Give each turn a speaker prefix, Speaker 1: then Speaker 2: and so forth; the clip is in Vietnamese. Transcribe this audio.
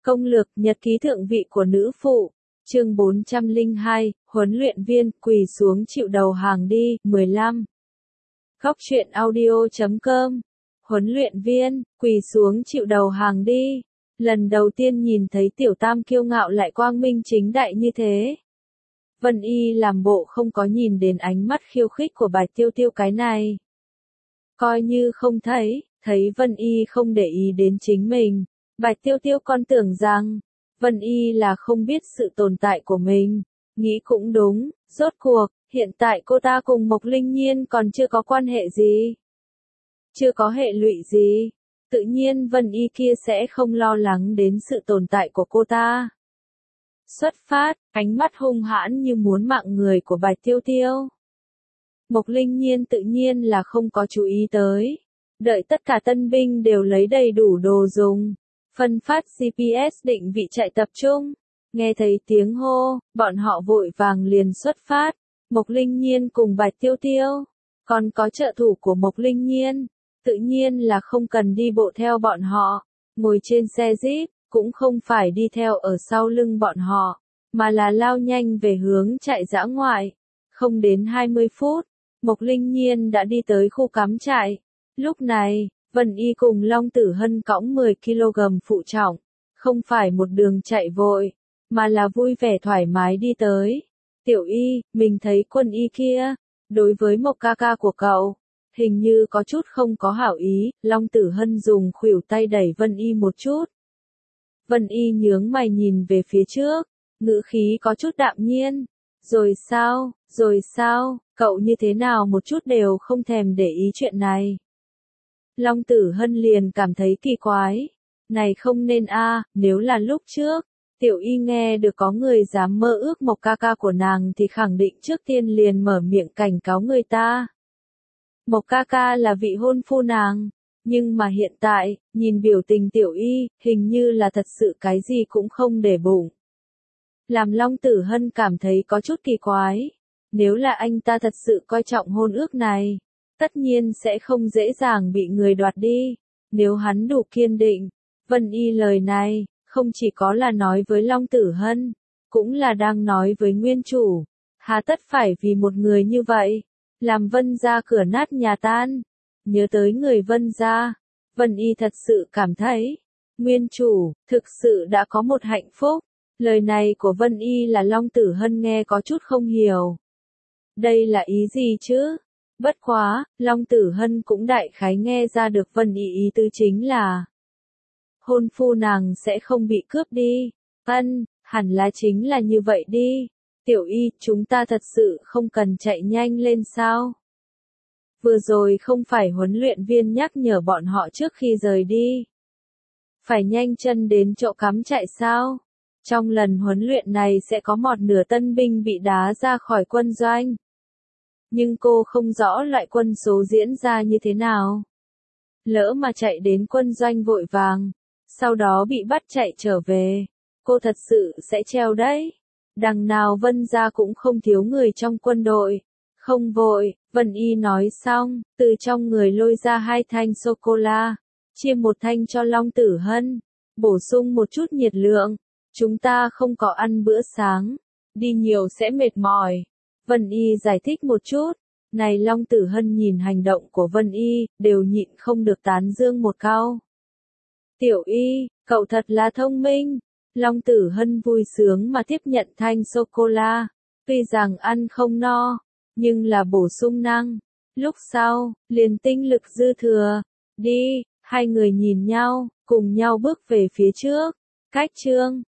Speaker 1: Công lược nhật ký thượng vị của nữ phụ. Chương 402, huấn luyện viên, quỳ xuống chịu đầu hàng đi, 15. Góc truyện audio.com. Huấn luyện viên, quỳ xuống chịu đầu hàng đi. Lần đầu tiên nhìn thấy Tiểu Tam kiêu ngạo lại quang minh chính đại như thế. Vân Y làm bộ không có nhìn đến ánh mắt khiêu khích của Bạch Tiêu Tiêu cái này. Coi như không thấy Vân Y không để ý đến chính mình. Bạch Tiêu Tiêu còn tưởng rằng, Vân Y là không biết sự tồn tại của mình. Nghĩ cũng đúng, rốt cuộc, hiện tại cô ta cùng Mộc Linh Nhiên còn chưa có quan hệ gì. Chưa có hệ lụy gì. Tự nhiên Vân Y kia sẽ không lo lắng đến sự tồn tại của cô ta. Xuất phát, ánh mắt hung hãn như muốn mạng người của Bạch Tiêu Tiêu. Mộc Linh Nhiên tự nhiên là không có chú ý tới. Đợi tất cả tân binh đều lấy đầy đủ đồ dùng. Phân phát GPS định vị chạy tập trung. Nghe thấy tiếng hô, bọn họ vội vàng liền xuất phát. Mộc Linh Nhiên cùng Bạch Tiêu Tiêu. Còn có trợ thủ của Mộc Linh Nhiên. Tự nhiên là không cần đi bộ theo bọn họ. Ngồi trên xe Jeep, cũng không phải đi theo ở sau lưng bọn họ. Mà là lao nhanh về hướng trại dã ngoại. Không đến 20 phút, Mộc Linh Nhiên đã đi tới khu cắm trại. Lúc này, Vân Y cùng Long Tử Hân cõng 10 kg phụ trọng, không phải một đường chạy vội, mà là vui vẻ thoải mái đi tới. Tiểu Y, mình thấy Quân Y kia, đối với Mộc ca ca của cậu, hình như có chút không có hảo ý. Long Tử Hân dùng khuỷu tay đẩy Vân Y một chút. Vân Y nhướng mày nhìn về phía trước, ngữ khí có chút đạm nhiên. Rồi sao, cậu như thế nào một chút đều không thèm để ý chuyện này. Long Tử Hân liền cảm thấy kỳ quái. Này không nên nếu là lúc trước, Tiểu Y nghe được có người dám mơ ước Mộc ca ca của nàng thì khẳng định trước tiên liền mở miệng cảnh cáo người ta. Mộc ca ca là vị hôn phu nàng, nhưng mà hiện tại, nhìn biểu tình Tiểu Y, hình như là thật sự cái gì cũng không để bụng. Làm Long Tử Hân cảm thấy có chút kỳ quái. Nếu là anh ta thật sự coi trọng hôn ước này, tất nhiên sẽ không dễ dàng bị người đoạt đi. Nếu hắn đủ kiên định, Vân Y lời này, không chỉ có là nói với Long Tử Hân, cũng là đang nói với nguyên chủ. Hà tất phải vì một người như vậy, làm Vân gia cửa nát nhà tan. Nhớ tới người Vân gia, Vân Y thật sự cảm thấy, nguyên chủ, thực sự đã có một hạnh phúc. Lời này của Vân Y là Long Tử Hân nghe có chút không hiểu. Đây là ý gì chứ? Bất quá, Long Tử Hân cũng đại khái nghe ra được Vân Y ý tứ chính là hôn phu nàng sẽ không bị cướp đi. Hẳn là chính là như vậy đi. Tiểu Y, chúng ta thật sự không cần chạy nhanh lên sao? Vừa rồi không phải huấn luyện viên nhắc nhở bọn họ trước khi rời đi. Phải nhanh chân đến chỗ cắm trại sao? Trong lần huấn luyện này sẽ có một nửa tân binh bị đá ra khỏi quân doanh. Nhưng cô không rõ loại quân số diễn ra như thế nào. Lỡ mà chạy đến quân doanh vội vàng, sau đó bị bắt chạy trở về, cô thật sự sẽ treo đấy. Đằng nào Vân gia cũng không thiếu người trong quân đội. Không vội, Vân Y nói xong, từ trong người lôi ra 2 thanh sô-cô-la, chia 1 thanh cho Long Tử Hân, bổ sung một chút nhiệt lượng. Chúng ta không có ăn bữa sáng, đi nhiều sẽ mệt mỏi. Vân Y giải thích một chút. Này Long Tử Hân nhìn hành động của Vân Y, đều nhịn không được tán dương một câu. Tiểu Y, cậu thật là thông minh. Long Tử Hân vui sướng mà tiếp nhận thanh sô-cô-la. Tuy rằng ăn không no, nhưng là bổ sung năng. Lúc sau, liền tinh lực dư thừa. Đi, hai người nhìn nhau, cùng nhau bước về phía trước. Cách chương